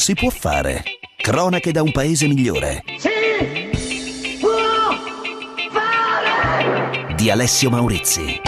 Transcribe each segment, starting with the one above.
si può fare. Cronache da un paese migliore. Si può fare! Di Alessio Maurizi.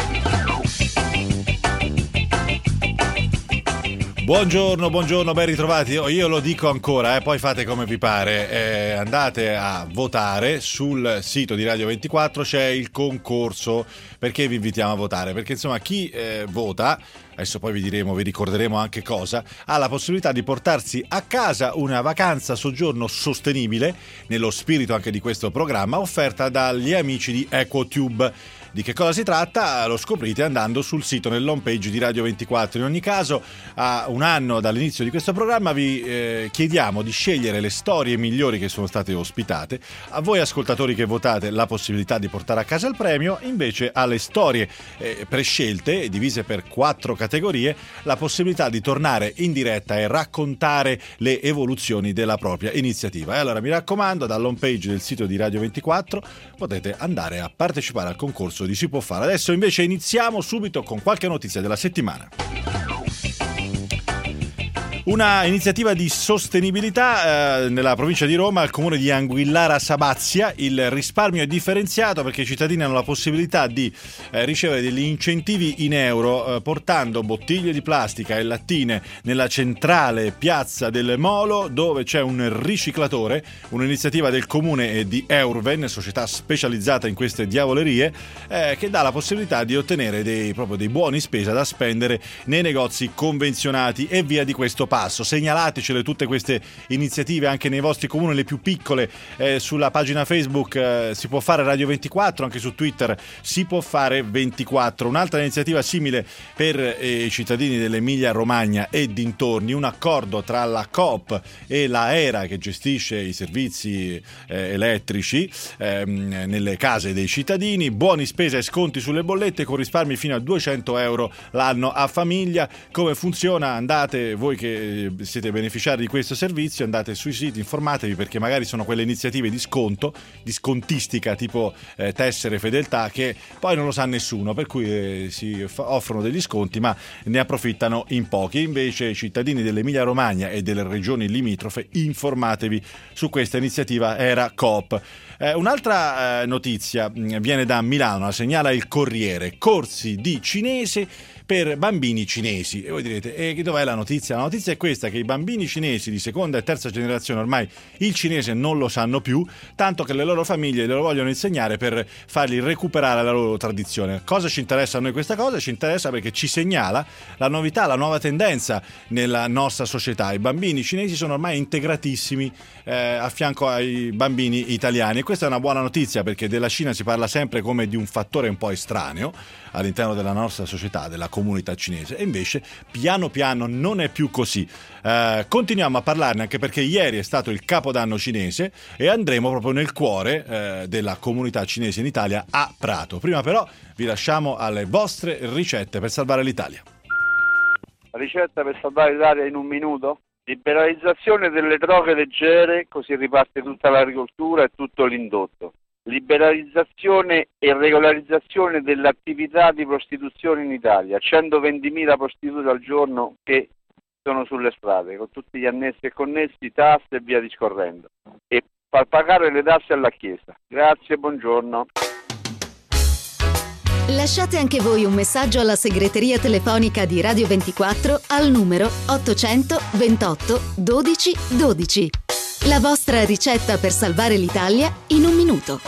Buongiorno, ben ritrovati. Io lo dico ancora, poi fate come vi pare. Andate a votare sul sito di Radio 24, c'è il concorso. Perché vi invitiamo a votare? Perché insomma chi vota, adesso poi vi ricorderemo anche cosa, ha la possibilità di portarsi a casa una vacanza soggiorno sostenibile, nello spirito anche di questo programma, offerta dagli amici di EquoTube. Di che cosa si tratta? Lo scoprite andando sul sito, nell'home page di Radio 24. In ogni caso, a un anno dall'inizio di questo programma vi chiediamo di scegliere le storie migliori che sono state ospitate. A voi ascoltatori che votate la possibilità di portare a casa il premio, invece alle storie prescelte, divise per 4 categorie, la possibilità di tornare in diretta e raccontare le evoluzioni della propria iniziativa. E allora mi raccomando, dall'home page del sito di Radio 24 potete andare a partecipare al concorso di Si può fare. Adesso invece iniziamo subito con qualche notizia della settimana. Una iniziativa di sostenibilità nella provincia di Roma, al comune di Anguillara Sabazia. Il risparmio è differenziato perché i cittadini hanno la possibilità di ricevere degli incentivi in euro portando bottiglie di plastica e lattine nella centrale piazza del Molo, dove c'è un riciclatore, un'iniziativa del comune e di Eurven, società specializzata in queste diavolerie, che dà la possibilità di ottenere dei buoni spesa da spendere nei negozi convenzionati e via di questo passo. Segnalatecele tutte queste iniziative anche nei vostri comuni, le più piccole, sulla pagina Facebook Si può fare Radio 24, anche su Twitter Si può fare 24. Un'altra iniziativa simile per i cittadini dell'Emilia Romagna e dintorni, un accordo tra la Coop e la ERA che gestisce i servizi elettrici nelle case dei cittadini, buoni spesa e sconti sulle bollette con risparmi fino a 200 euro l'anno a famiglia. Come funziona? Andate, voi che siete beneficiari di questo servizio, andate sui siti, informatevi, perché magari sono quelle iniziative di sconto, di scontistica tipo tessere fedeltà, che poi non lo sa nessuno, per cui si offrono degli sconti ma ne approfittano in pochi. Invece, cittadini dell'Emilia Romagna e delle regioni limitrofe, informatevi su questa iniziativa ERA Coop. Un'altra notizia viene da Milano, la segnala il Corriere: corsi di cinese per bambini cinesi. E voi direte, dov'è la notizia? La notizia è questa, che i bambini cinesi di seconda e terza generazione ormai il cinese non lo sanno più, tanto che le loro famiglie lo vogliono insegnare per fargli recuperare la loro tradizione. Cosa ci interessa a noi questa cosa? Ci interessa perché ci segnala la novità, la nuova tendenza nella nostra società. I bambini cinesi sono ormai integratissimi a fianco ai bambini italiani, e questa è una buona notizia, perché della Cina si parla sempre come di un fattore un po' estraneo all'interno della nostra società, della comunità cinese, e invece piano piano non è più così. Continuiamo a parlarne, anche perché ieri è stato il Capodanno cinese e andremo proprio nel cuore della comunità cinese in Italia, a Prato. Prima però vi lasciamo alle vostre ricette per salvare l'Italia. Ricetta per salvare l'Italia in un minuto? Liberalizzazione delle droghe leggere, così riparte tutta l'agricoltura e tutto l'indotto. Liberalizzazione e regolarizzazione dell'attività di prostituzione in Italia, 120.000 prostitute al giorno che sono sulle strade, con tutti gli annessi e connessi, tasse e via discorrendo, e far pagare le tasse alla Chiesa. Grazie, buongiorno. Lasciate anche voi un messaggio alla segreteria telefonica di Radio 24 al numero 828 12 12. La vostra ricetta per salvare l'Italia in un minuto.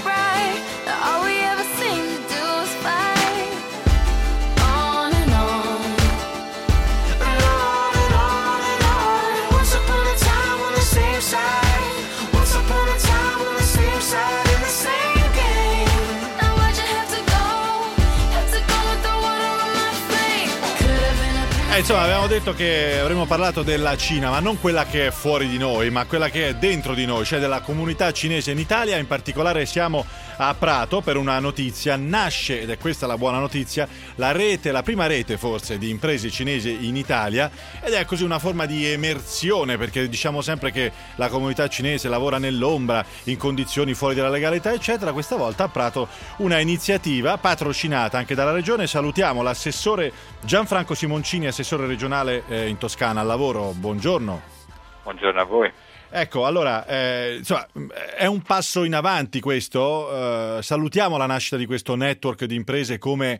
On and on. Insomma, avevamo detto che avremmo parlato della Cina, ma non quella che è fuori di noi, ma quella che è dentro di noi, cioè della comunità cinese in Italia. In particolare siamo a Prato per una notizia. Nasce, ed è questa la buona notizia, la prima rete forse di imprese cinesi in Italia, ed è così una forma di emersione, perché diciamo sempre che la comunità cinese lavora nell'ombra, in condizioni fuori dalla legalità, eccetera. Questa volta a Prato una iniziativa patrocinata anche dalla regione. Salutiamo l'assessore Gianfranco Simoncini, assessore regionale in Toscana al lavoro. Buongiorno. Buongiorno a voi. Ecco, allora, insomma, è un passo in avanti questo. Salutiamo la nascita di questo network di imprese come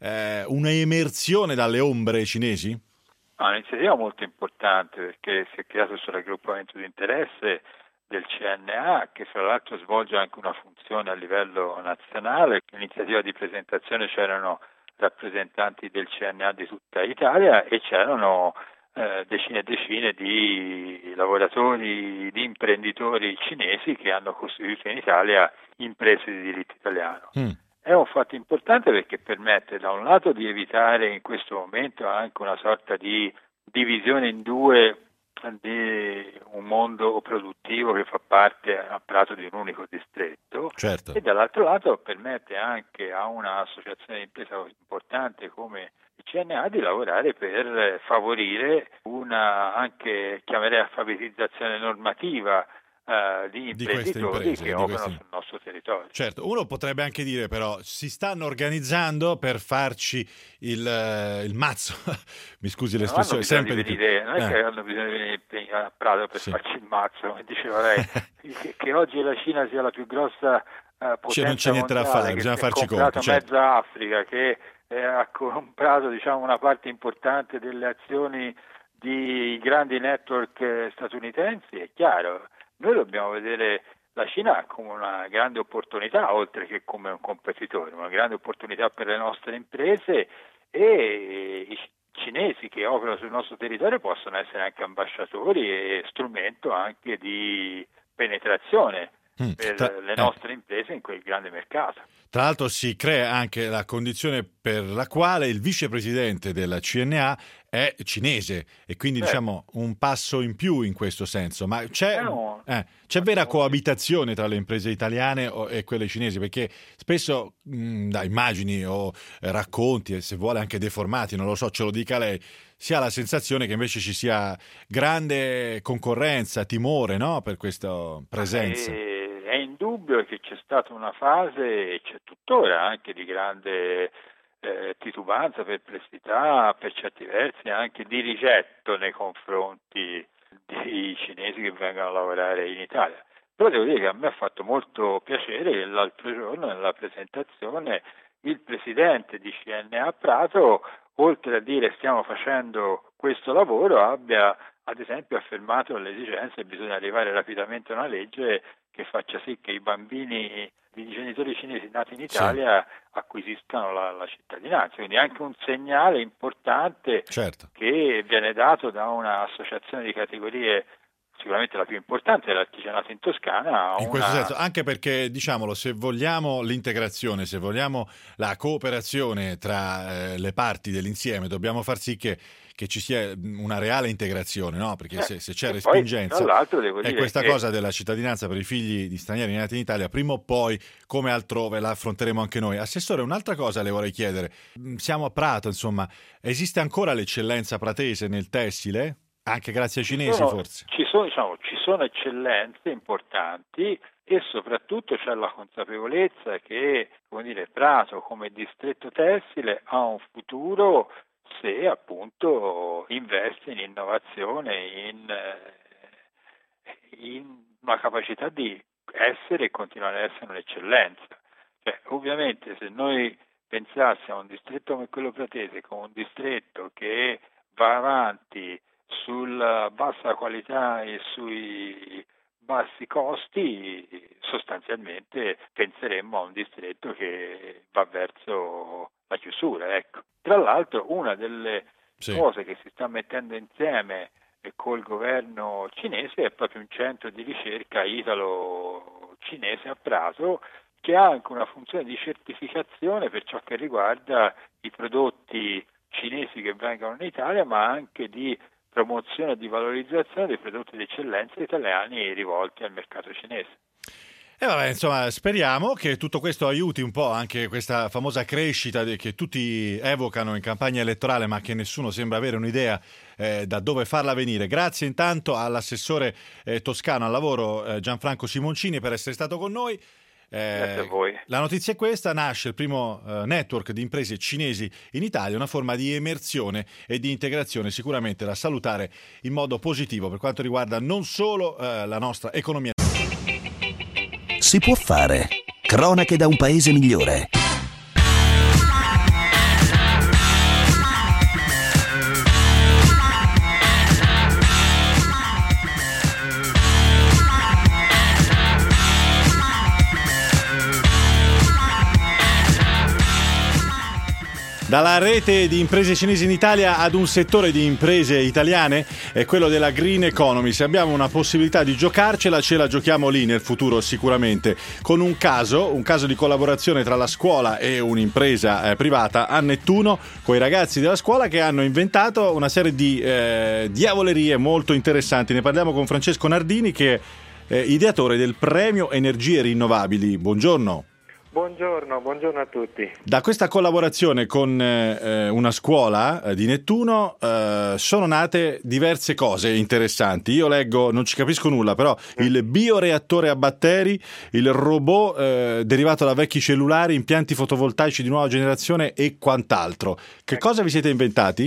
un'emersione dalle ombre cinesi? Un'iniziativa molto importante, perché si è creato questo raggruppamento di interesse del CNA, che fra l'altro svolge anche una funzione a livello nazionale. L'iniziativa di presentazione c'erano rappresentanti del CNA di tutta Italia e c'erano decine e decine di lavoratori, di imprenditori cinesi che hanno costituito in Italia imprese di diritto italiano. È un fatto importante perché permette da un lato di evitare in questo momento anche una sorta di divisione in due di un mondo produttivo che fa parte a Prato di un unico distretto, certo. E dall'altro lato permette anche a un'associazione di impresa import come il CNA di lavorare per favorire una anche, chiamerei, alfabetizzazione normativa di imprenditori che operano sul nostro territorio. Certo, uno potrebbe anche dire però si stanno organizzando per farci il mazzo. Mi scusi l'espressione, sempre di più. Non è che hanno bisogno di venire a Prato per farci il mazzo, come diceva lei, che oggi la Cina sia la più grossa potenza non c'è niente da fare, bisogna farci conto. Mezza Africa, che ha comprato una parte importante delle azioni di grandi network statunitensi, è chiaro. Noi dobbiamo vedere la Cina come una grande opportunità, oltre che come un competitore, una grande opportunità per le nostre imprese, e i cinesi che operano sul nostro territorio possono essere anche ambasciatori e strumento anche di penetrazione per le nostre imprese in quel grande mercato. Tra l'altro si crea anche la condizione per la quale il vicepresidente della CNA è cinese e quindi diciamo un passo in più in questo senso. Ma c'è vera coabitazione tra le imprese italiane e quelle cinesi? Perché spesso da immagini o racconti, e se vuole anche deformati, non lo so, ce lo dica lei, si ha la sensazione che invece ci sia grande concorrenza, timore, no? Per questa presenza. È indubbio che c'è stata una fase, e c'è tuttora anche, di grande titubanza, perplessità, per certi versi anche di rigetto nei confronti dei cinesi che vengono a lavorare in Italia. Però devo dire che a me ha fatto molto piacere che l'altro giorno nella presentazione il presidente di CNA Prato, oltre a dire stiamo facendo questo lavoro, abbia ad esempio affermato l'esigenza che bisogna arrivare rapidamente a una legge che faccia sì che i bambini di genitori cinesi nati in Italia acquisiscano la cittadinanza. Quindi anche un segnale importante che viene dato da un'associazione di categorie, sicuramente la più importante dell'artigianato in Toscana. In questo senso, anche perché, diciamolo, se vogliamo l'integrazione, se vogliamo la cooperazione tra le parti dell'insieme, dobbiamo far sì che ci sia una reale integrazione, no? Perché se c'è respingenza, e questa cosa della cittadinanza per i figli di stranieri nati in Italia, prima o poi, come altrove, la affronteremo anche noi. Assessore, un'altra cosa le vorrei chiedere. Siamo a Prato, insomma, esiste ancora l'eccellenza pratese nel tessile? Anche grazie ai cinesi, forse? Ci sono eccellenze importanti e soprattutto c'è la consapevolezza che, Prato come distretto tessile ha un futuro se appunto investe in innovazione, in una capacità di essere e continuare ad essere un'eccellenza. Ovviamente se noi pensassimo a un distretto come quello pratese come un distretto che va avanti sulla bassa qualità e sui bassi costi, sostanzialmente penseremmo a un distretto che va verso la chiusura. Tra l'altro una delle cose che si sta mettendo insieme col governo cinese è proprio un centro di ricerca italo-cinese a Prato, che ha anche una funzione di certificazione per ciò che riguarda i prodotti cinesi che vengono in Italia, ma anche di promozione e di valorizzazione dei prodotti di eccellenza italiani rivolti al mercato cinese. E vabbè, insomma, speriamo che tutto questo aiuti un po' anche questa famosa crescita che tutti evocano in campagna elettorale, ma che nessuno sembra avere un'idea da dove farla venire. Grazie intanto all'assessore toscano al lavoro Gianfranco Simoncini per essere stato con noi. Grazie a voi. La notizia è questa: nasce il primo network di imprese cinesi in Italia, una forma di emersione e di integrazione sicuramente da salutare in modo positivo per quanto riguarda non solo la nostra economia. Si può fare. Cronache da un paese migliore. Dalla rete di imprese cinesi in Italia ad un settore di imprese italiane è quello della green economy. Se abbiamo una possibilità di giocarcela, ce la giochiamo lì nel futuro sicuramente, con un caso di collaborazione tra la scuola e un'impresa privata a Nettuno, con i ragazzi della scuola che hanno inventato una serie di diavolerie molto interessanti. Ne parliamo con Francesco Nardini, che è ideatore del premio Energie Rinnovabili. Buongiorno. Buongiorno a tutti. Da questa collaborazione con una scuola di Nettuno sono nate diverse cose interessanti. Io leggo, non ci capisco nulla, però il bioreattore a batteri, il robot derivato da vecchi cellulari, impianti fotovoltaici di nuova generazione e quant'altro. Che cosa vi siete inventati?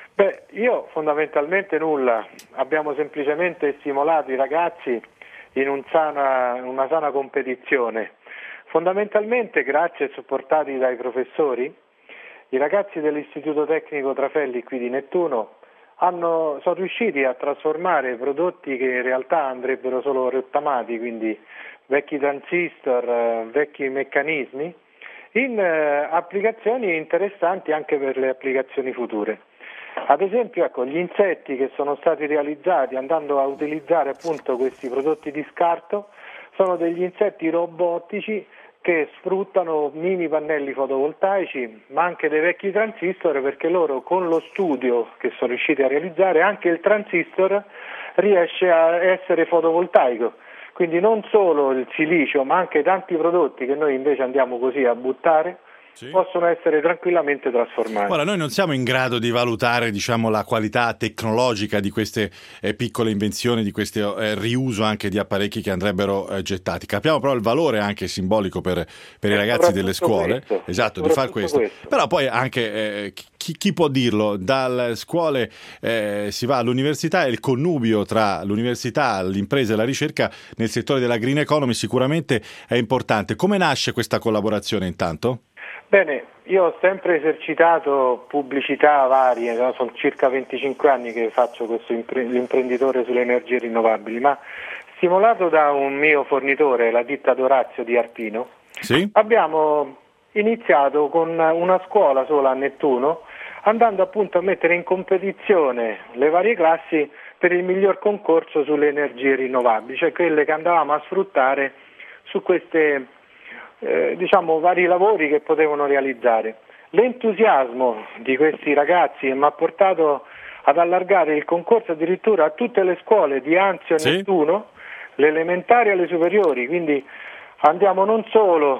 Io fondamentalmente nulla. Abbiamo semplicemente stimolato i ragazzi in una sana competizione. Fondamentalmente, grazie e supportati dai professori, i ragazzi dell'Istituto Tecnico Trafelli qui di Nettuno sono riusciti a trasformare prodotti che in realtà andrebbero solo rottamati, quindi vecchi transistor, vecchi meccanismi, in applicazioni interessanti anche per le applicazioni future. Ad esempio, gli insetti che sono stati realizzati andando a utilizzare appunto questi prodotti di scarto sono degli insetti robotici che sfruttano mini pannelli fotovoltaici, ma anche dei vecchi transistor, perché loro con lo studio che sono riusciti a realizzare anche il transistor riesce a essere fotovoltaico. Quindi non solo il silicio, ma anche tanti prodotti che noi invece andiamo così a buttare, possono essere tranquillamente trasformati. Ora, noi non siamo in grado di valutare, la qualità tecnologica di queste piccole invenzioni, di questo riuso anche di apparecchi che andrebbero gettati. Capiamo però il valore anche simbolico per i ragazzi delle scuole, di far questo. Però poi anche chi può dirlo? Dalle scuole si va all'università, e il connubio tra l'università, l'impresa e la ricerca nel settore della green economy sicuramente è importante. Come nasce questa collaborazione intanto? Bene, io ho sempre esercitato pubblicità varie, sono circa 25 anni che faccio questo l'imprenditore sulle energie rinnovabili, ma stimolato da un mio fornitore, la ditta Dorazio di Arpino, abbiamo iniziato con una scuola sola a Nettuno, andando appunto a mettere in competizione le varie classi per il miglior concorso sulle energie rinnovabili, cioè quelle che andavamo a sfruttare su queste vari lavori che potevano realizzare. L'entusiasmo di questi ragazzi mi ha portato ad allargare il concorso addirittura a tutte le scuole di Anzio e Nettuno, le elementari e le superiori, quindi andiamo non solo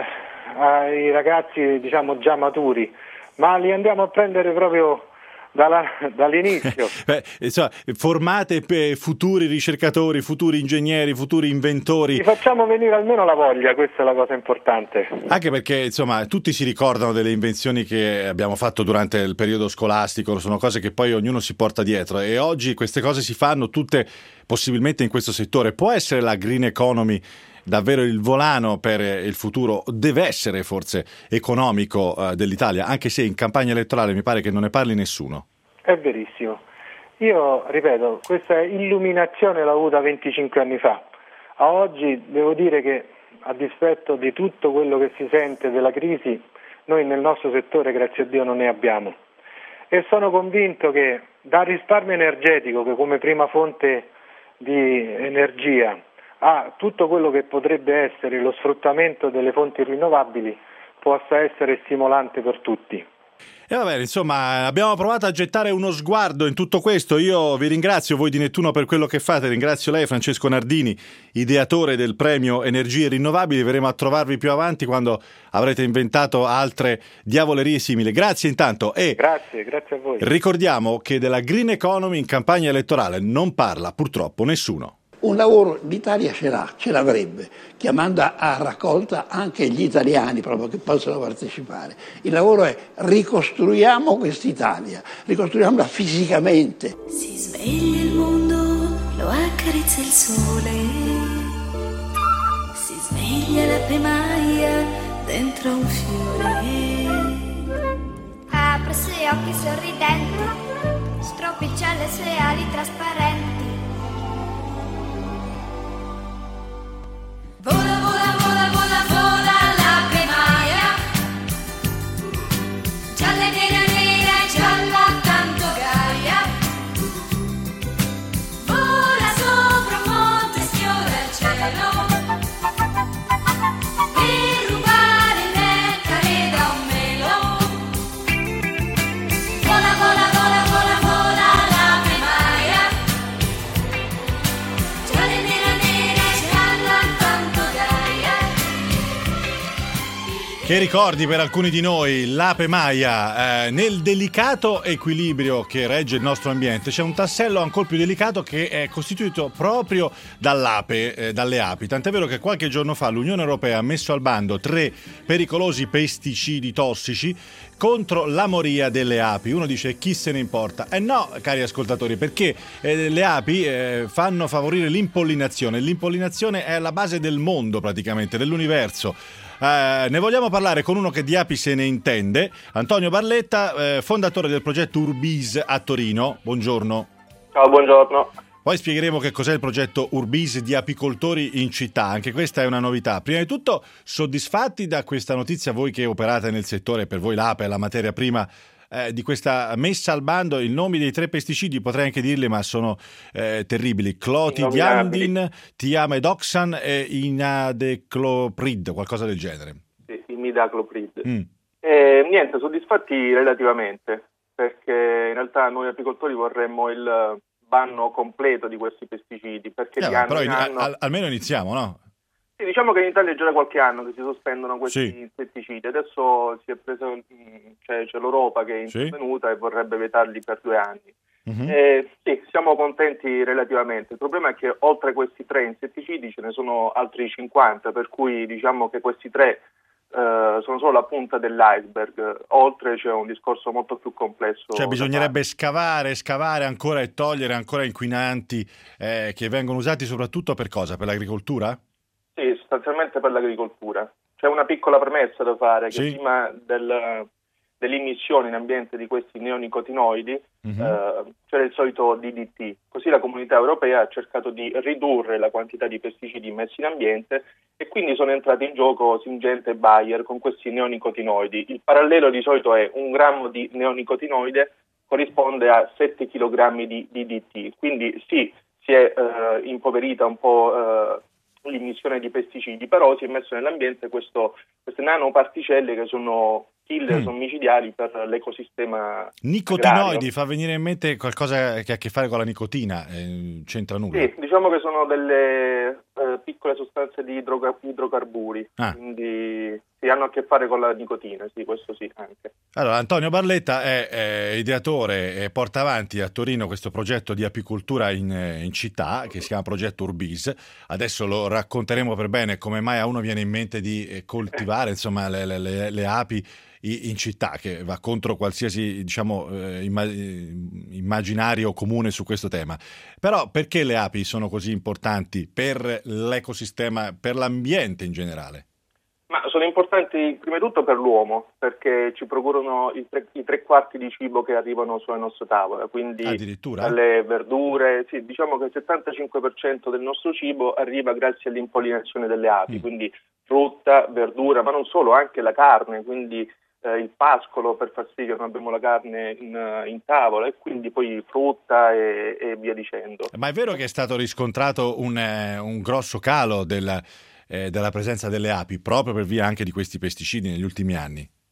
ai ragazzi già maturi, ma li andiamo a prendere proprio dall'inizio. Formate futuri ricercatori, futuri ingegneri, futuri inventori. Li facciamo venire almeno la voglia, questa è la cosa importante. Anche perché tutti si ricordano delle invenzioni che abbiamo fatto durante il periodo scolastico, sono cose che poi ognuno si porta dietro, e oggi queste cose si fanno tutte possibilmente in questo settore. Può essere la green economy davvero il volano per il futuro? Deve essere forse economico dell'Italia, anche se in campagna elettorale mi pare che non ne parli nessuno. È verissimo. Io ripeto, questa illuminazione l'ho avuta 25 anni fa. A oggi devo dire che, a dispetto di tutto quello che si sente della crisi, noi nel nostro settore, grazie a Dio, non ne abbiamo. E sono convinto che dal risparmio energetico, che come prima fonte di energia, a tutto quello che potrebbe essere lo sfruttamento delle fonti rinnovabili, possa essere stimolante per tutti. E va bene, insomma, abbiamo provato a gettare uno sguardo in tutto questo. Io vi ringrazio, voi di Nettuno, per quello che fate. Ringrazio lei, Francesco Nardini, ideatore del premio Energie Rinnovabili. Verremo a trovarvi più avanti quando avrete inventato altre diavolerie simili. Grazie intanto. E Grazie a voi. ricordiamo che della green economy in campagna elettorale non parla purtroppo nessuno. Un lavoro l'Italia ce l'avrebbe, chiamando a raccolta anche gli italiani proprio che possono partecipare. Il lavoro è ricostruiamo quest'Italia, ricostruiamola fisicamente. Si sveglia il mondo, lo accarezza il sole, si sveglia la pemaia dentro un fiore. Apre i suoi occhi sorridenti, stropiccia le sue ali trasparenti. Vola, vola, vola, vola, vola la pemaia, gialla, nera, nera, gialla, tanto gaia. Vola sopra un monte, sfiora il cielo, per rubare il nettare da un melo. Vola, vola, vola, vola, vola la pemaia, gialla, nera, nera, gialla, tanto gaia. Che ricordi per alcuni di noi, l'ape Maia, nel delicato equilibrio che regge il nostro ambiente c'è un tassello ancora più delicato che è costituito proprio dall'ape, dalle api, tant'è vero che qualche giorno fa l'Unione Europea ha messo al bando 3 pericolosi pesticidi tossici contro la moria delle api. Uno dice chi se ne importa? No, cari ascoltatori, perché le api fanno favorire l'impollinazione. L'impollinazione è la base del mondo praticamente, dell'universo. Ne vogliamo parlare con uno che di api se ne intende, Antonio Barletta, fondatore del progetto Urbis a Torino. Buongiorno. Ciao, buongiorno. Poi spiegheremo che cos'è il progetto Urbis di apicoltori in città, anche questa è una novità. Prima di tutto, soddisfatti da questa notizia, voi che operate nel settore, per voi l'ape è la materia prima di questa messa al bando. I nomi dei 3 pesticidi potrei anche dirli, ma sono terribili: clothianidin, thiamedoxan e imidacloprid, qualcosa del genere. Sì, imidacloprid. Niente, soddisfatti relativamente, perché in realtà noi apicoltori vorremmo il banno completo di questi pesticidi, perché di anno però in anno... almeno iniziamo, no? Sì, diciamo che in Italia è già da qualche anno che si sospendono questi pesticidi. Adesso si è preso, c'è l'Europa che è intervenuta e vorrebbe vetarli per 2 anni. Sì, siamo contenti relativamente. Il problema è che oltre a questi 3 insetticidi ce ne sono altri 50, per cui diciamo che questi 3 sono solo la punta dell'iceberg. Oltre c'è un discorso molto più complesso. Cioè bisognerebbe scavare ancora e togliere ancora inquinanti che vengono usati soprattutto per cosa? Per l'agricoltura? Sì, sostanzialmente per l'agricoltura. C'è una piccola premessa da fare, che prima dell'immissione in ambiente di questi neonicotinoidi c'era il solito DDT. Così la Comunità Europea ha cercato di ridurre la quantità di pesticidi messi in ambiente e quindi sono entrati in gioco Syngenta e Bayer con questi neonicotinoidi. Il parallelo di solito è 1 grammo di neonicotinoide corrisponde a 7 kg di DDT. Quindi sì, si è impoverita un po' l'immissione di pesticidi, però si è messo nell'ambiente queste nanoparticelle che sono killer, sono micidiali per l'ecosistema nicotinoidi agrario. Fa venire in mente qualcosa che ha a che fare con la nicotina, c'entra nulla? Sì, diciamo che sono delle piccole sostanze di idrocarburi, quindi sì, hanno a che fare con la nicotina, sì, questo sì, anche. Allora, Antonio Barletta è ideatore e porta avanti a Torino questo progetto di apicoltura in città che si chiama Progetto Urbis. Adesso lo racconteremo per bene come mai a uno viene in mente di coltivare insomma le api in città, che va contro qualsiasi immaginario comune su questo tema. Però perché le api sono così importanti per l'ecosistema, per l'ambiente in generale? Ma sono importanti prima di tutto per l'uomo, perché ci procurano i 3/4 di cibo che arrivano sulla nostra tavola, quindi dalle verdure. Sì, diciamo che il 75% del nostro cibo arriva grazie all'impollinazione delle api, quindi frutta, verdura, ma non solo, anche la carne, quindi il pascolo, per far sì che non abbiamo la carne in tavola, e quindi poi frutta e via dicendo. Ma è vero che è stato riscontrato un grosso calo della presenza delle api proprio per via anche di questi pesticidi negli ultimi anni? Sì,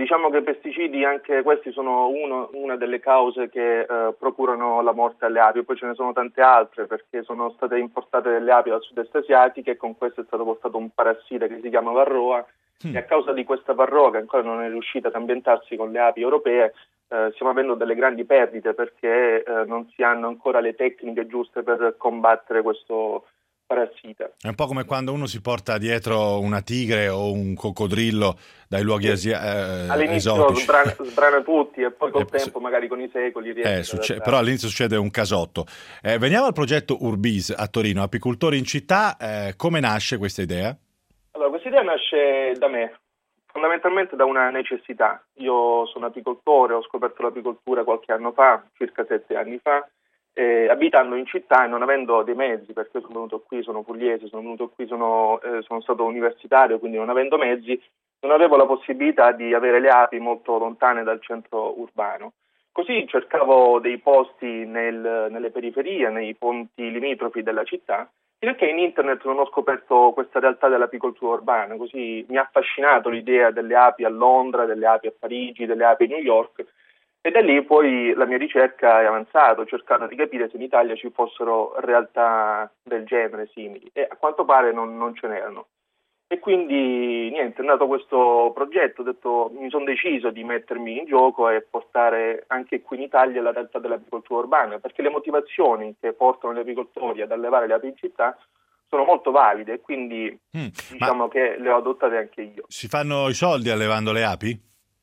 diciamo che i pesticidi, anche questi sono una delle cause che procurano la morte alle api, poi ce ne sono tante altre perché sono state importate delle api dal sud-est asiatico e con questo è stato portato un parassita che si chiama varroa e a causa di questa varroa che ancora non è riuscita ad ambientarsi con le api europee stiamo avendo delle grandi perdite perché non si hanno ancora le tecniche giuste per combattere questo parassita. È un po' come quando uno si porta dietro una tigre o un coccodrillo dai luoghi all'inizio esotici. sbrana tutti e poi col tempo, magari con i secoli, riesce però all'inizio succede un casotto. Veniamo al progetto Urbis a Torino, apicoltori in città. Come nasce questa idea? Allora, questa idea nasce da me, fondamentalmente da una necessità. Io sono apicoltore, ho scoperto l'apicoltura qualche anno fa, circa 7 anni fa, abitando in città e non avendo dei mezzi, perché sono venuto qui, sono pugliese, sono venuto qui, sono stato universitario, quindi non avendo mezzi, non avevo la possibilità di avere le api molto lontane dal centro urbano. Così cercavo dei posti nelle periferie, nei ponti limitrofi della città, fino a che in internet non ho scoperto questa realtà dell'apicoltura urbana, così mi ha affascinato l'idea delle api a Londra, delle api a Parigi, delle api a New York. E da lì poi la mia ricerca è avanzata, ho cercato di capire se in Italia ci fossero realtà del genere simili e a quanto pare non ce n'erano. E quindi niente, è nato questo progetto, mi sono deciso di mettermi in gioco e portare anche qui in Italia la realtà dell'apicoltura urbana, perché le motivazioni che portano gli apicoltori ad allevare le api in città sono molto valide e quindi diciamo che le ho adottate anche io. Si fanno i soldi allevando le api?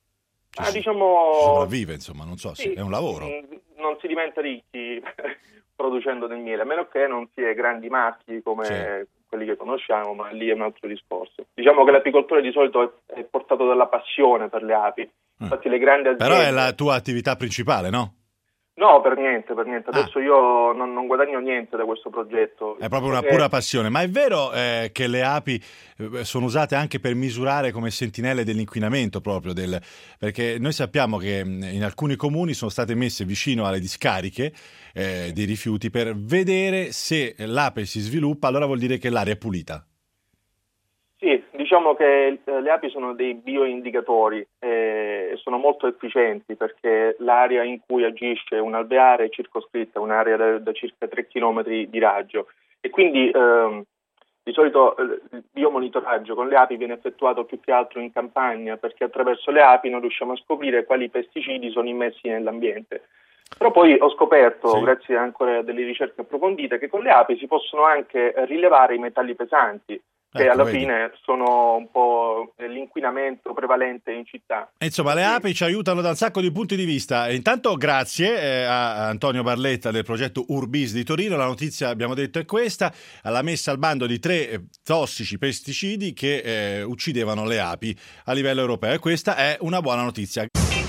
Sopravvive, insomma, non so, sì, è un lavoro. Non si diventa ricchi producendo del miele, a meno che non si è grandi marchi come quelli che conosciamo, ma lì è un altro discorso. Diciamo che l'apicoltore di solito è portato dalla passione per le api. Infatti le grandi aziende... Però è la tua attività principale, no? No, per niente. Adesso io non guadagno niente da questo progetto. È proprio una pura passione. Ma è vero che le api sono usate anche per misurare come sentinelle dell'inquinamento proprio? Perché noi sappiamo che in alcuni comuni sono state messe vicino alle discariche dei rifiuti per vedere se l'ape si sviluppa, allora vuol dire che l'aria è pulita. Sì, diciamo che le api sono dei bioindicatori e sono molto efficienti perché l'area in cui agisce un alveare è circoscritta, un'area da circa 3 km di raggio e quindi di solito il biomonitoraggio con le api viene effettuato più che altro in campagna perché attraverso le api non riusciamo a scoprire quali pesticidi sono immessi nell'ambiente. Però poi ho scoperto, grazie ancora a delle ricerche approfondite, che con le api si possono anche rilevare i metalli pesanti, che alla fine sono un po' l'inquinamento prevalente in città. Insomma, le api ci aiutano da un sacco di punti di vista. Intanto grazie a Antonio Barletta del progetto Urbis di Torino. La notizia, abbiamo detto, è questa: alla messa al bando di 3 tossici pesticidi che uccidevano le api a livello europeo. E questa è una buona notizia.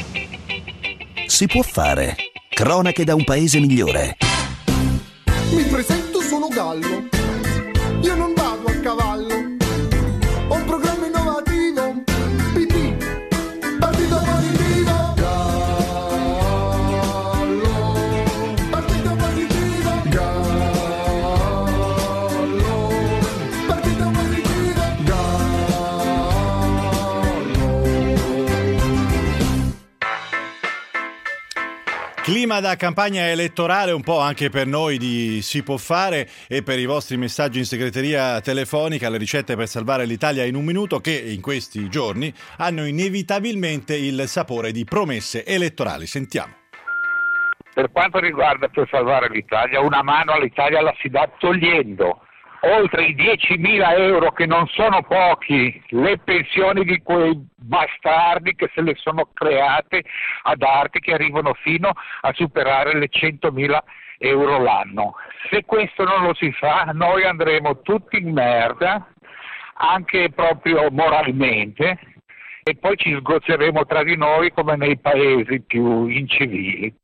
Si può fare. Cronache da un paese migliore. Mi presento, sono Gallo. Io non vado a cavallo. Ho un programma innovativo. PT. Partito positivo. Gallo. Partito positivo. Gallo. Partito positivo. Clima da campagna elettorale un po' anche per noi di Si può fare e per i vostri messaggi in segreteria telefonica, le ricette per salvare l'Italia in un minuto che in questi giorni hanno inevitabilmente il sapore di promesse elettorali. Sentiamo. Per quanto riguarda per salvare l'Italia, una mano all'Italia la si dà togliendo oltre i 10.000 euro, che non sono pochi, le pensioni di quei bastardi che se le sono create ad arte, che arrivano fino a superare le 100.000 euro l'anno. Se questo non lo si fa, noi andremo tutti in merda, anche proprio moralmente, e poi ci sgozzeremo tra di noi come nei paesi più incivili.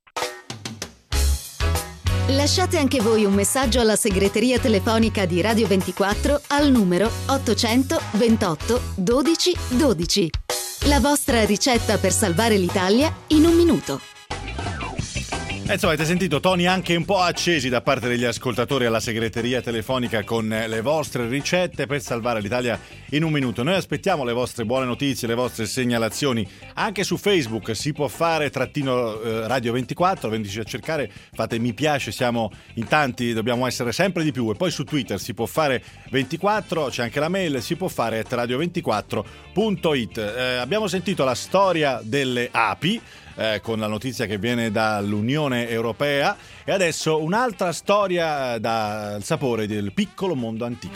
Lasciate anche voi un messaggio alla segreteria telefonica di Radio 24 al numero 800 28 12 12. La vostra ricetta per salvare l'Italia in un minuto. Insomma, avete sentito toni anche un po' accesi da parte degli ascoltatori alla segreteria telefonica con le vostre ricette per salvare l'Italia in un minuto. Noi aspettiamo le vostre buone notizie, le vostre segnalazioni. Anche su Facebook si può fare _Radio 24, veniteci a cercare, fate mi piace, siamo in tanti, dobbiamo essere sempre di più. E poi su Twitter si può fare 24, c'è anche la mail, si può fare radio24.it. Abbiamo sentito la storia delle api, con la notizia che viene dall'Unione Europea, e adesso un'altra storia dal sapore del piccolo mondo antico.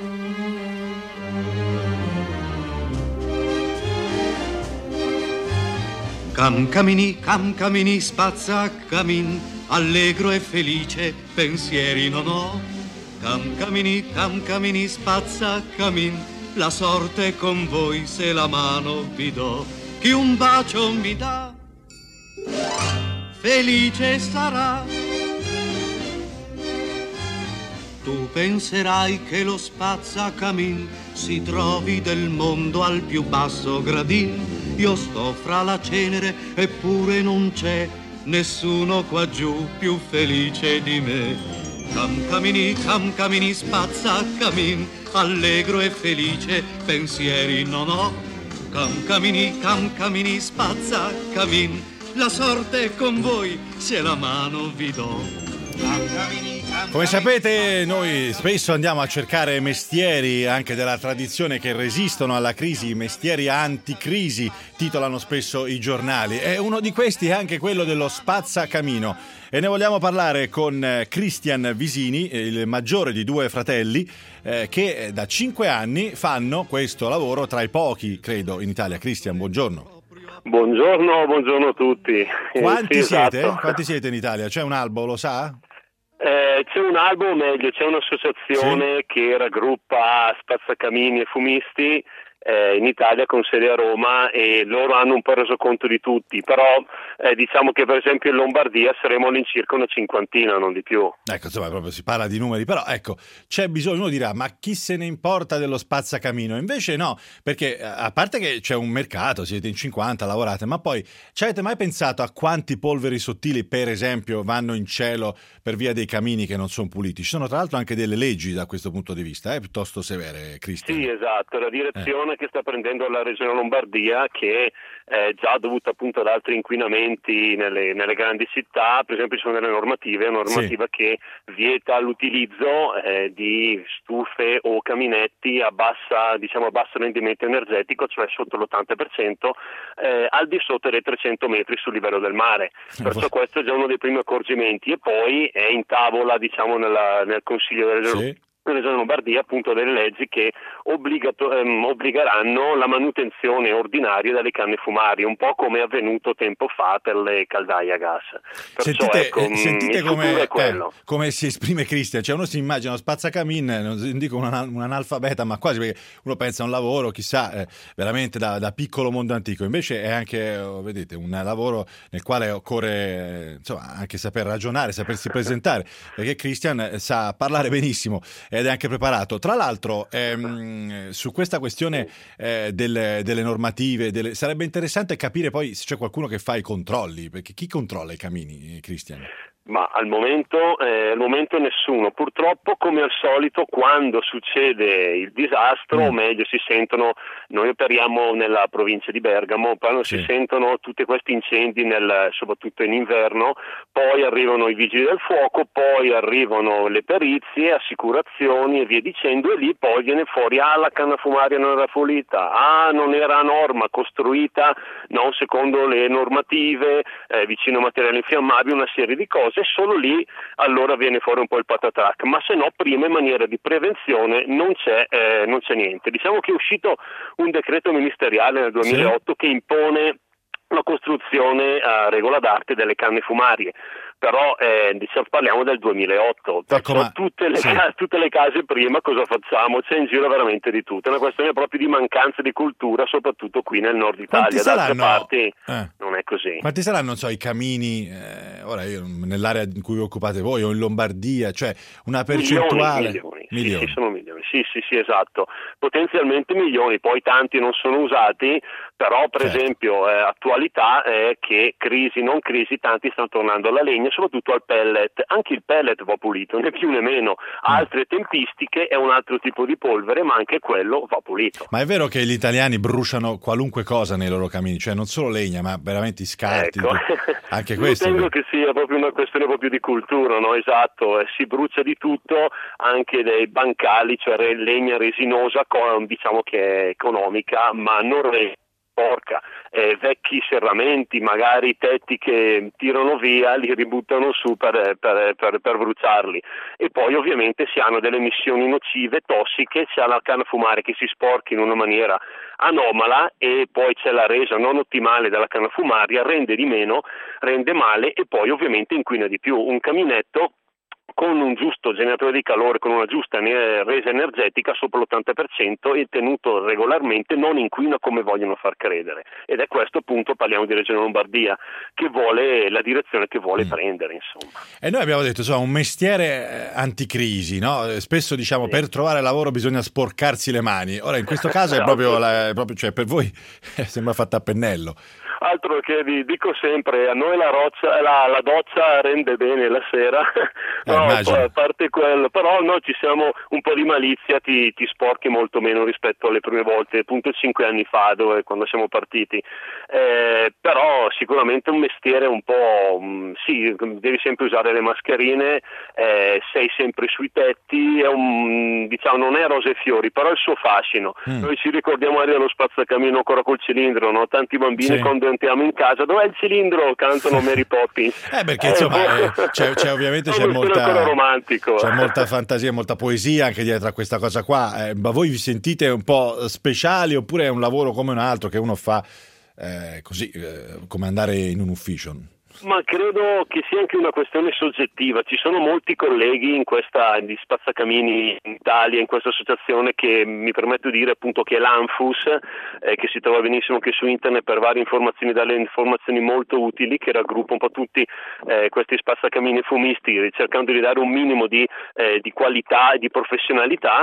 Cam camini, spazza camin, allegro e felice, pensieri non ho. Cam camini, spazza camin, la sorte è con voi se la mano vi do. Chi un bacio mi dà, felice sarà. Tu penserai che lo spazzacamin si trovi del mondo al più basso gradin. Io sto fra la cenere eppure non c'è nessuno qua giù più felice di me. Cam camini, spazzacamin, allegro e felice, pensieri non ho. Cam camini, spazzacamin, la sorte è con voi se la mano vi do. Come sapete, noi spesso andiamo a cercare mestieri anche della tradizione che resistono alla crisi, mestieri anticrisi, titolano spesso i giornali, e uno di questi è anche quello dello spazzacamino. E ne vogliamo parlare con Cristian Visini, il maggiore di due fratelli, che da 5 anni fanno questo lavoro, tra i pochi, credo, in Italia. Cristian, buongiorno. Buongiorno a tutti. Quanti Sì, siete? esatto. Quanti siete in Italia? C'è un albo, lo sa? C'è un albo, o meglio, c'è un'associazione che raggruppa spazzacamini e fumisti in Italia con sede a Roma, e loro hanno un po' reso conto di tutti, però diciamo che per esempio in Lombardia saremo all'incirca una 50, non di più. Ecco, insomma, proprio si parla di numeri, però ecco, c'è bisogno, uno dirà, ma chi se ne importa dello spazzacamino? Invece no, perché a parte che c'è un mercato, siete in 50, lavorate, ma poi ci avete mai pensato a quanti polveri sottili, per esempio, vanno in cielo per via dei camini che non sono puliti? Ci sono tra l'altro anche delle leggi da questo punto di vista, piuttosto severe, Cristian. Sì, esatto, la direzione che sta prendendo la Regione Lombardia, che è già dovuta appunto ad altri inquinamenti nelle grandi città. Per esempio ci sono delle normative, una normativa che vieta l'utilizzo di stufe o caminetti a basso rendimento energetico, cioè sotto l'80%, al di sotto dei 300 metri sul livello del mare. Perciò questo è già uno dei primi accorgimenti, e poi è in tavola, diciamo, nel Consiglio della Regione. Regione Lombardia, appunto, delle leggi che obbligheranno la manutenzione ordinaria delle canne fumarie, un po' come è avvenuto tempo fa per le caldaie a gas. Perciò, sentite come si esprime Cristian, cioè uno si immagina uno spazzacamin, non dico un analfabeta, ma quasi, perché uno pensa a un lavoro, chissà, veramente da piccolo mondo antico. Invece è anche, vedete, un lavoro nel quale occorre insomma anche saper ragionare, sapersi presentare, perché Cristian sa parlare benissimo ed è anche preparato. Tra l'altro, su questa questione delle normative, sarebbe interessante capire poi se c'è qualcuno che fa i controlli, perché chi controlla i camini, Cristian? Ma al momento nessuno. Purtroppo, come al solito, quando succede il disastro, o meglio si sentono, noi operiamo nella provincia di Bergamo, quando si sentono tutti questi incendi soprattutto in inverno, poi arrivano i vigili del fuoco, poi arrivano le perizie, assicurazioni e via dicendo, e lì poi viene fuori: la canna fumaria non era pulita, non era a norma, costruita non secondo le normative, vicino a materiali infiammabili, una serie di cose. E solo lì allora viene fuori un po' il patatrac, ma se no prima, in maniera di prevenzione, non c'è niente. Diciamo che è uscito un decreto ministeriale nel 2008 che impone la costruzione a regola d'arte delle canne fumarie, però parliamo del 2008, perciò tutte le case prima cosa facciamo? C'è in giro veramente di tutto, è una questione proprio di mancanza di cultura, soprattutto qui nel nord Italia. Da altre parti non è così. Quanti saranno, non so, i camini, ora io nell'area in cui vi occupate voi o in Lombardia, cioè una percentuale? Milioni. Sì, sono milioni, sì, esatto, potenzialmente milioni, poi tanti non sono usati, Però per esempio attualità è che crisi, non crisi, tanti stanno tornando alla legna, soprattutto al pellet. Anche il pellet va pulito, né più né meno. Ha altre tempistiche, è un altro tipo di polvere, ma anche quello va pulito. Ma è vero che gli italiani bruciano qualunque cosa nei loro camini, cioè non solo legna, ma veramente i scarti, anche questo. Io penso che sia proprio una questione proprio di cultura, no? Esatto, si brucia di tutto, anche dei bancali, cioè legna resinosa, diciamo che è economica, ma non porca, vecchi serramenti, magari tetti che tirano via, li ributtano su per bruciarli. E poi ovviamente si hanno delle emissioni nocive, tossiche, c'è la canna fumare che si sporca in una maniera anomala e poi c'è la resa non ottimale della canna fumaria, rende di meno, rende male e poi ovviamente inquina di più. Un caminetto con un giusto generatore di calore, con una giusta resa energetica sopra l'80% e tenuto regolarmente non inquina come vogliono far credere. Ed è questo appunto, parliamo di Regione Lombardia, che vuole la direzione che vuole prendere, insomma. E noi abbiamo detto, un mestiere anticrisi, no? Spesso diciamo per trovare lavoro bisogna sporcarsi le mani. Ora in questo caso è proprio cioè per voi sembra fatta a pennello. Altro che vi dico sempre, a noi la doccia rende bene la sera, no, a parte quello, però noi ci siamo un po' di malizia, ti sporchi molto meno rispetto alle prime volte, appunto 5 anni fa quando siamo partiti, però sicuramente un mestiere un po', sì, devi sempre usare le mascherine, sei sempre sui tetti, diciamo non è rose e fiori, però è il suo fascino. Noi ci ricordiamo magari dello spazzacamino ancora col cilindro, no? Tanti bambini quando entriamo in casa, dov'è il cilindro? Cantano Mary Poppins. Perché insomma c'è ovviamente c'è molta romantico. C'è molta fantasia, molta poesia anche dietro a questa cosa qua. Ma voi vi sentite un po' speciali oppure è un lavoro come un altro che uno fa così come andare in un ufficio? Ma credo che sia anche una questione soggettiva. Ci sono molti colleghi di Spazzacamini in Italia, in questa associazione che mi permetto di dire appunto che è l'ANFUS, che si trova benissimo anche su internet per varie informazioni, dalle informazioni molto utili, che raggruppa un po' tutti questi spazzacamini fumisti, cercando di dare un minimo di qualità e di professionalità.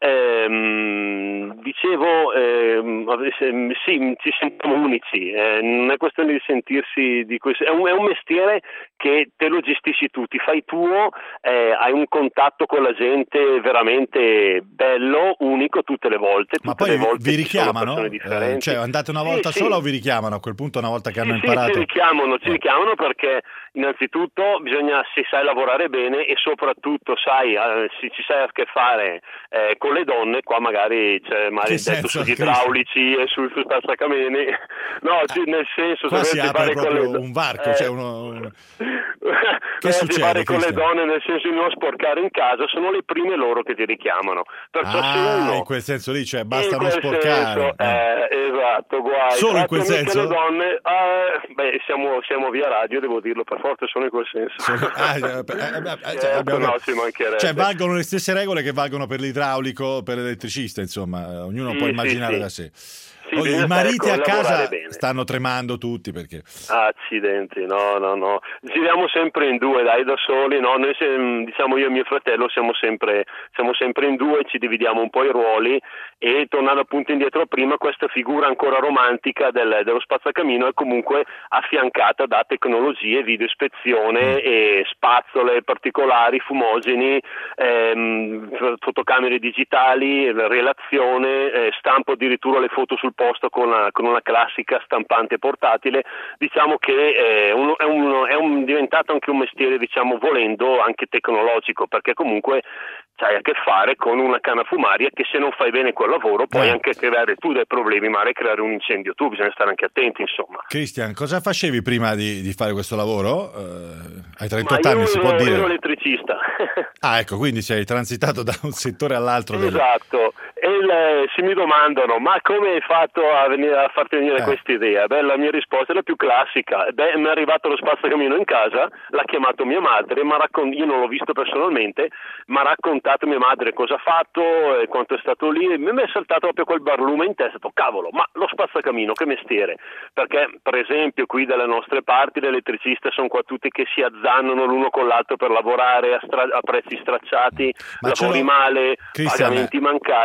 Dicevo, sì, ci sentiamo unici, non è questione di sentirsi di questo, è un mestiere che te lo gestisci tu, ti fai tuo, hai un contatto con la gente veramente bello, unico tutte le volte. Ma poi vi richiamano? Cioè andate una volta sola o vi richiamano a quel punto una volta che hanno imparato? Ci richiamano perché innanzitutto bisogna, se sai lavorare bene e soprattutto se ci sai a che fare con le donne, qua magari c'è detto sugli idraulici e sui spazzacamini, no, nel senso qua si apre proprio un varco, cioè che succede? Fare con le donne nel senso di non sporcare in casa, sono le prime loro che ti richiamano, perciò se uno in quel senso lì, cioè basta non sporcare esatto, guai solo in quel senso le donne siamo via radio, devo dirlo per forza, sono in quel senso cioè valgono le stesse regole che valgono per l'idraulico, per l'elettricista, insomma ognuno può immaginare da sé. I mariti a casa stanno tremando tutti perché accidenti, no, giriamo sempre in due, da soli, no, noi diciamo io e mio fratello siamo sempre in due, ci dividiamo un po' i ruoli e tornando appunto indietro prima, questa figura ancora romantica dello spazzacamino è comunque affiancata da tecnologie, video ispezione e spazzole particolari, fumogeni, fotocamere digitali, relazione, stampo addirittura le foto sul posto con una classica stampante portatile. Diciamo che è diventato anche un mestiere, diciamo, volendo anche tecnologico, perché comunque c'hai a che fare con una canna fumaria che se non fai bene quel lavoro puoi anche creare tu dei problemi, magari creare un incendio tu, bisogna stare anche attenti, insomma. Cristian, cosa facevi prima di fare questo lavoro? Hai 38 anni, si può dire? Io ero elettricista. Ecco, quindi sei transitato da un settore all'altro. Esatto, e si mi domandano, ma come hai fatto a farti venire questa idea? La mia risposta è la più classica. Mi è arrivato lo spazzacamino in casa, l'ha chiamato mia madre, io non l'ho visto personalmente, mi ha raccontato mia madre cosa ha fatto, quanto è stato lì, e mi è saltato proprio quel barlume in testa, cavolo, ma lo spazzacamino che mestiere? Perché per esempio qui dalle nostre parti le elettriciste sono qua tutti che si azzannano l'uno con l'altro per lavorare a prezzi stracciati, lavori male, pagamenti mancati, sono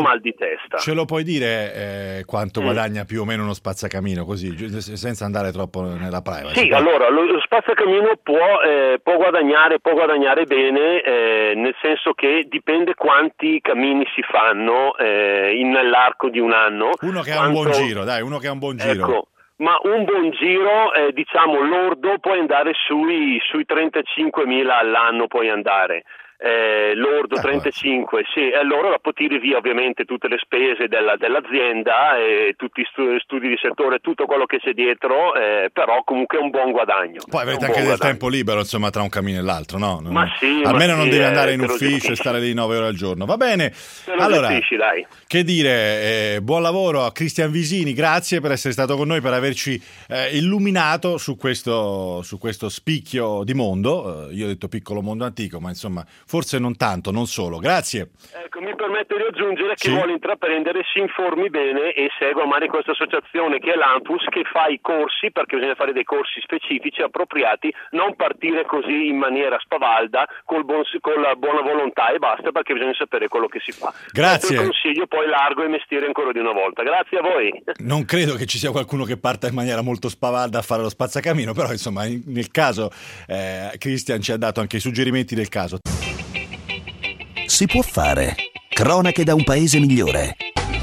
mal di testa. Ce lo puoi dire quanto guadagna più o meno uno spazzacamino, così, senza andare troppo nella privacy? Sì, allora lo spazzacamino può guadagnare bene, nel senso che dipende quanti cammini si fanno nell'arco di un anno. Uno che ha un buon giro, Ecco, ma un buon giro, diciamo, lordo puoi andare sui 35.000 all'anno, puoi andare. Lordo 35, sì, e allora dopo tiri via ovviamente tutte le spese dell'azienda e tutti studi di settore, tutto quello che c'è dietro, però comunque è un buon guadagno. Poi avete anche del tempo libero, insomma, tra un cammino e l'altro, no? Almeno non devi andare in ufficio e stare lì 9 ore al giorno. Va bene. Allora, gestisci, dai. Che dire, buon lavoro a Cristian Visini, grazie per essere stato con noi, per averci illuminato su questo spicchio di mondo. Io ho detto piccolo mondo antico, ma insomma forse non tanto, non solo. Grazie. Ecco, mi permetto di aggiungere che chi vuole intraprendere si informi bene e segua magari questa associazione che è l'Ampus, che fa i corsi, perché bisogna fare dei corsi specifici appropriati, non partire così in maniera spavalda con la buona volontà e basta, perché bisogna sapere quello che si fa. Grazie. Il consiglio poi largo il mestiere ancora di una volta. Grazie a voi. Non credo che ci sia qualcuno che parta in maniera molto spavalda a fare lo spazzacamino, però insomma nel caso Cristian ci ha dato anche i suggerimenti del caso. Si può fare. Cronache da un paese migliore.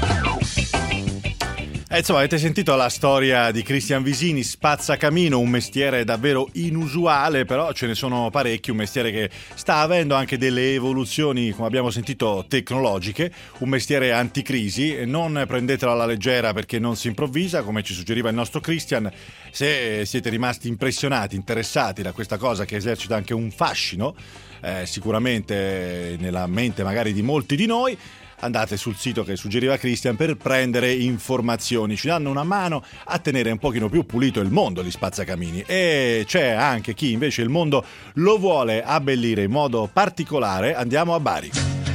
Insomma, avete sentito la storia di Cristian Visini, spazzacamino, un mestiere davvero inusuale, però ce ne sono parecchi, un mestiere che sta avendo anche delle evoluzioni, come abbiamo sentito, tecnologiche, un mestiere anticrisi. Non prendetelo alla leggera perché non si improvvisa, come ci suggeriva il nostro Cristian. Se siete rimasti impressionati, interessati da questa cosa che esercita anche un fascino, sicuramente nella mente magari di molti di noi, andate sul sito che suggeriva Cristian per prendere informazioni, ci danno una mano a tenere un pochino più pulito il mondo gli spazzacamini. E c'è anche chi invece il mondo lo vuole abbellire in modo particolare. Andiamo a Bari.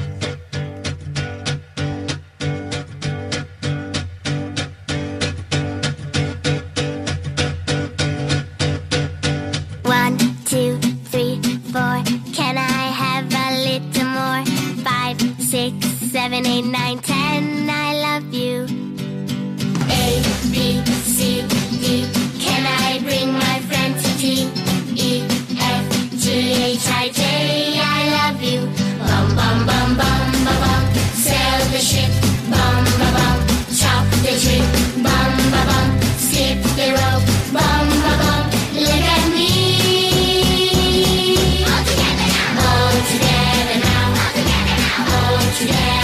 Seven, 8, 9, 10, I love you. A, B, C, D, can I bring my friend to tea? E, F, G, H, I, J, I love you. Bum, bum, bum, bum, bum, bum, sail the ship. Bum, bum, bum, chop the tree. Bum, bum, bum, skip the rope. Bum, bum, bum, look at me. All together now. All together now. All together now. All together.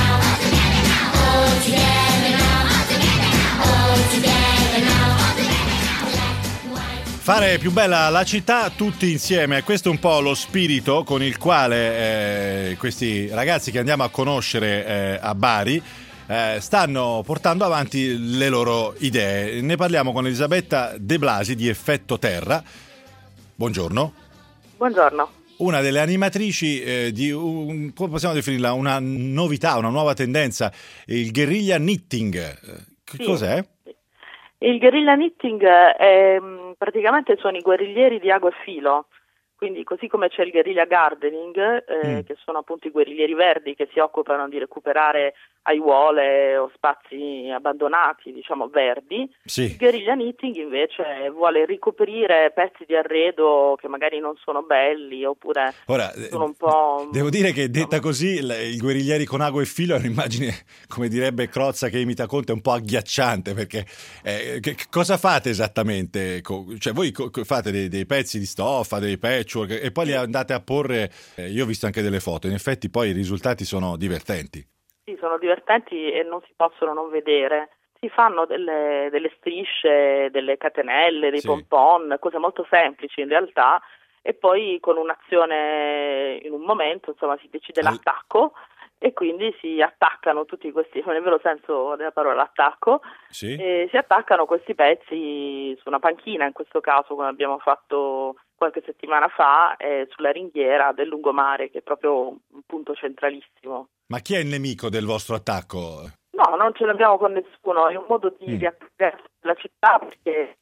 Fare più bella la città tutti insieme, questo è un po' lo spirito con il quale questi ragazzi che andiamo a conoscere a Bari stanno portando avanti le loro idee. Ne parliamo con Elisabetta De Blasi di Effetto Terra. Buongiorno. Buongiorno. Una delle animatrici di come possiamo definirla, una novità, una nuova tendenza, il guerrilla knitting. Che cos'è? Il guerrilla knitting è praticamente sono i guerriglieri di ago e filo, quindi così come c'è il guerrilla gardening, che sono appunto i guerriglieri verdi che si occupano di recuperare aiuole o spazi abbandonati, diciamo verdi. Sì. Il guerrilla knitting invece vuole ricoprire pezzi di arredo che magari non sono belli oppure sono un po'... Devo dire che detta così i guerriglieri con ago e filo è un'immagine, come direbbe Crozza che imita Conte, un po' agghiacciante, perché cosa fate esattamente? Cioè voi fate dei pezzi di stoffa, dei patchwork e poi li andate a porre, io ho visto anche delle foto, in effetti poi i risultati sono divertenti. Sì, sono divertenti e non si possono non vedere. Si fanno delle strisce, delle catenelle, dei pompon, cose molto semplici in realtà, e poi con un'azione in un momento, insomma, si decide l'attacco e quindi si attaccano tutti questi, nel vero senso della parola attacco, e si attaccano questi pezzi su una panchina, in questo caso come abbiamo fatto qualche settimana fa, sulla ringhiera del lungomare, che è proprio un punto centralissimo. Ma chi è il nemico del vostro attacco? No, non ce l'abbiamo con nessuno, è un modo di riattaccare la città, perché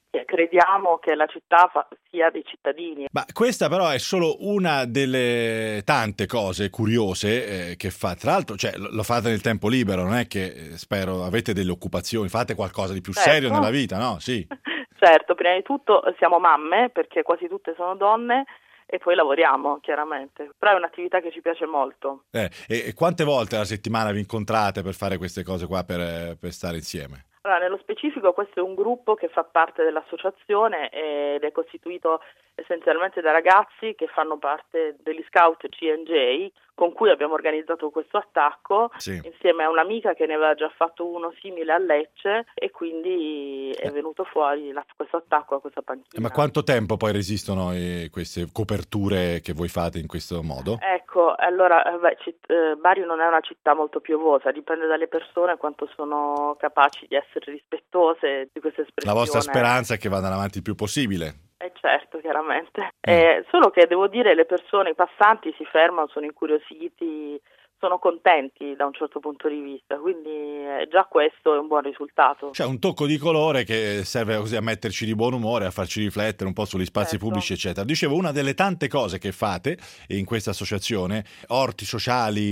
crediamo che la città sia dei cittadini. Ma questa però è solo una delle tante cose curiose che fa. Tra l'altro, cioè, lo fate nel tempo libero, non è che spero avete delle occupazioni, fate qualcosa di più serio nella vita, no? Sì. Certo, prima di tutto siamo mamme, perché quasi tutte sono donne, e poi lavoriamo, chiaramente. Però è un'attività che ci piace molto. E quante volte alla settimana vi incontrate per fare queste cose qua, per stare insieme? Allora, nello specifico questo è un gruppo che fa parte dell'associazione ed è costituito essenzialmente da ragazzi che fanno parte degli scout C&J, con cui abbiamo organizzato questo attacco, insieme a un'amica che ne aveva già fatto uno simile a Lecce, e quindi è venuto fuori questo attacco a questa panchina. Ma quanto tempo poi resistono queste coperture che voi fate in questo modo? Ecco, allora Bari non è una città molto piovosa, dipende dalle persone quanto sono capaci di essere rispettose di questa espressione. La vostra speranza è che vadano avanti il più possibile. Certo, chiaramente. Solo che devo dire, le persone, i passanti si fermano, sono incuriositi, sono contenti da un certo punto di vista, quindi già questo è un buon risultato. C'è un tocco di colore che serve così a metterci di buon umore, a farci riflettere un po' sugli spazi pubblici, eccetera. Dicevo, una delle tante cose che fate in questa associazione, orti sociali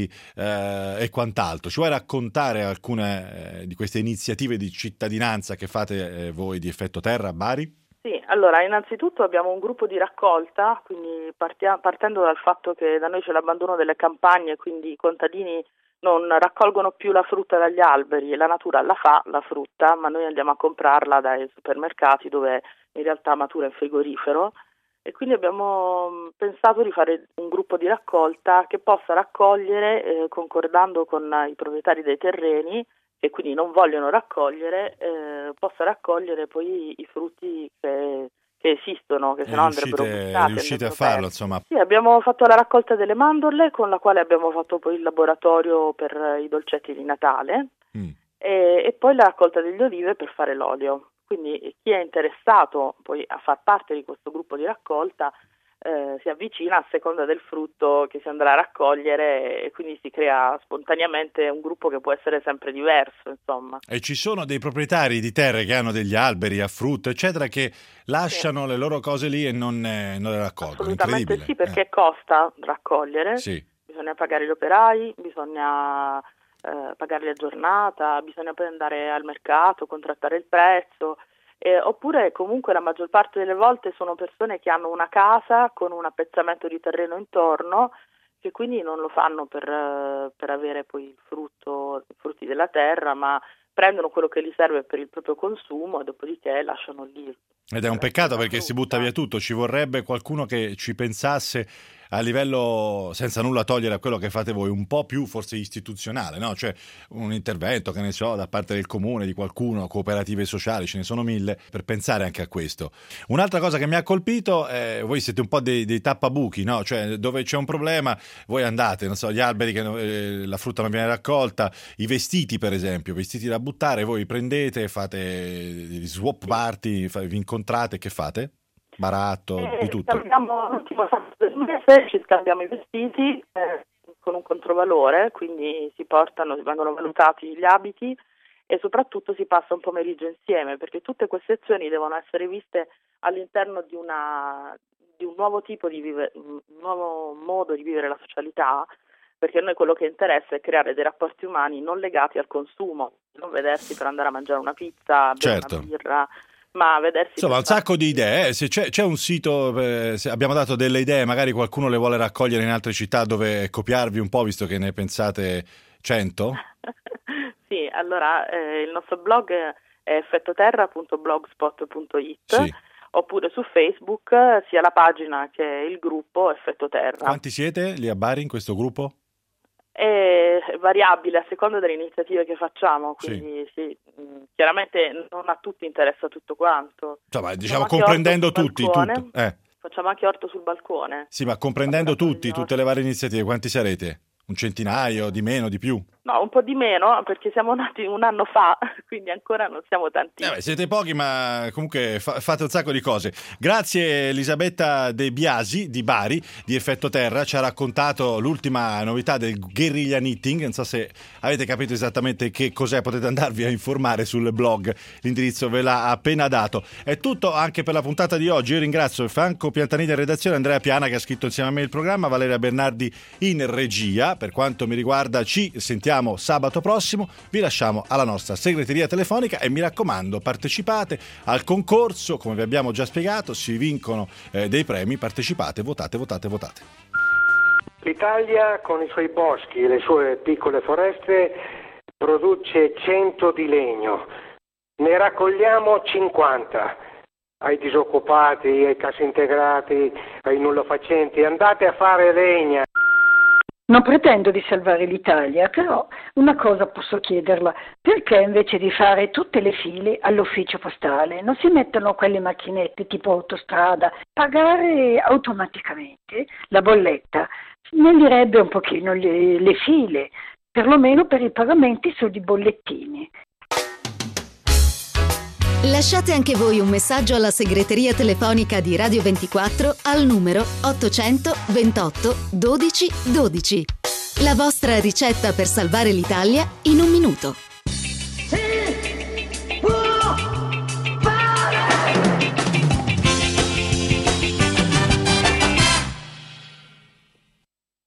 e quant'altro, ci vuoi raccontare alcune di queste iniziative di cittadinanza che fate voi di Effetto Terra a Bari? Sì, allora innanzitutto abbiamo un gruppo di raccolta, quindi partendo dal fatto che da noi c'è l'abbandono delle campagne, quindi i contadini non raccolgono più la frutta dagli alberi, la natura la fa la frutta, ma noi andiamo a comprarla dai supermercati dove in realtà matura in frigorifero, e quindi abbiamo pensato di fare un gruppo di raccolta che possa raccogliere, concordando con i proprietari dei terreni, che quindi non vogliono raccogliere, possa raccogliere poi i frutti che esistono, che sennò andrebbero buttati. Riuscite a farlo, insomma? Sì, abbiamo fatto la raccolta delle mandorle, con la quale abbiamo fatto poi il laboratorio per i dolcetti di Natale, e poi la raccolta degli olive per fare l'olio. Quindi chi è interessato poi a far parte di questo gruppo di raccolta si avvicina a seconda del frutto che si andrà a raccogliere, e quindi si crea spontaneamente un gruppo che può essere sempre diverso, insomma. E ci sono dei proprietari di terre che hanno degli alberi a frutto, eccetera, che lasciano le loro cose lì e non le raccolgono. Assolutamente Incredibile. sì, perché costa raccogliere, Sì. bisogna pagare gli operai, bisogna pagarli a giornata, bisogna poi andare al mercato, contrattare il prezzo. Oppure comunque la maggior parte delle volte sono persone che hanno una casa con un appezzamento di terreno intorno, che quindi non lo fanno per avere poi i frutti della terra, ma prendono quello che gli serve per il proprio consumo e dopodiché lasciano lì. Ed è un peccato perché si butta via tutto, ci vorrebbe qualcuno che ci pensasse a livello, senza nulla togliere a quello che fate voi, un po' più forse istituzionale, no? Cioè un intervento, che ne so, da parte del comune, di qualcuno, cooperative sociali, ce ne sono 1000, per pensare anche a questo. Un'altra cosa che mi ha colpito, voi siete un po' dei tappabuchi, no? Cioè dove c'è un problema voi andate, non so, gli alberi che la frutta non viene raccolta, i vestiti per esempio, vestiti da buttare, voi prendete, fate degli swap party, vi incontrate, che fate? Baratto, di tutto. L'ultimo sabato del mese ci scambiamo i vestiti con un controvalore, quindi vengono valutati gli abiti e soprattutto si passa un pomeriggio insieme, perché tutte queste azioni devono essere viste all'interno di un nuovo tipo di un nuovo modo di vivere la socialità, perché a noi quello che interessa è creare dei rapporti umani non legati al consumo, non vedersi per andare a mangiare una pizza, bere una birra, ma vedersi... Insomma, un sacco di idee. Se c'è un sito, se abbiamo dato delle idee, magari qualcuno le vuole raccogliere in altre città dove copiarvi un po', visto che ne pensate 100? Sì, allora il nostro blog è effettoterra.blogspot.it, sì. Oppure su Facebook sia la pagina che il gruppo Effetto Terra. Quanti siete lì a Bari in questo gruppo? È variabile a seconda delle iniziative che facciamo, quindi sì, chiaramente non a tutti interessa tutto quanto. Insomma, diciamo comprendendo tutti. Facciamo anche orto sul balcone. Sì, ma comprendendo tutte le varie iniziative, quanti sarete? Un centinaio, di meno, di più? No, un po' di meno, perché siamo nati un anno fa, quindi ancora non siamo tantissimi. Siete pochi, ma comunque fate un sacco di cose. Grazie Elisabetta De Biasi di Bari, di Effetto Terra, ci ha raccontato l'ultima novità del guerriglia knitting. Non so se avete capito esattamente che cos'è, potete andarvi a informare sul blog, l'indirizzo ve l'ha appena dato. È tutto anche per la puntata di oggi. Io ringrazio Franco Piantanini in redazione, Andrea Piana che ha scritto insieme a me il programma, Valeria Bernardi in regia. Per quanto mi riguarda ci sentiamo sabato prossimo, vi lasciamo alla nostra segreteria telefonica e mi raccomando, partecipate al concorso, come vi abbiamo già spiegato, si vincono dei premi, partecipate, votate. L'Italia con i suoi boschi e le sue piccole foreste produce 100 di legno, ne raccogliamo 50. Ai disoccupati, ai cassintegrati, ai nullafacenti, andate a fare legna. Non pretendo di salvare l'Italia, però una cosa posso chiederla: perché invece di fare tutte le file all'ufficio postale non si mettono quelle macchinette tipo autostrada, pagare automaticamente la bolletta? Snellirebbe un pochino le file, perlomeno per i pagamenti sui bollettini. Lasciate anche voi un messaggio alla segreteria telefonica di Radio 24 al numero 800 28 12 12. La vostra ricetta per salvare l'Italia in un minuto.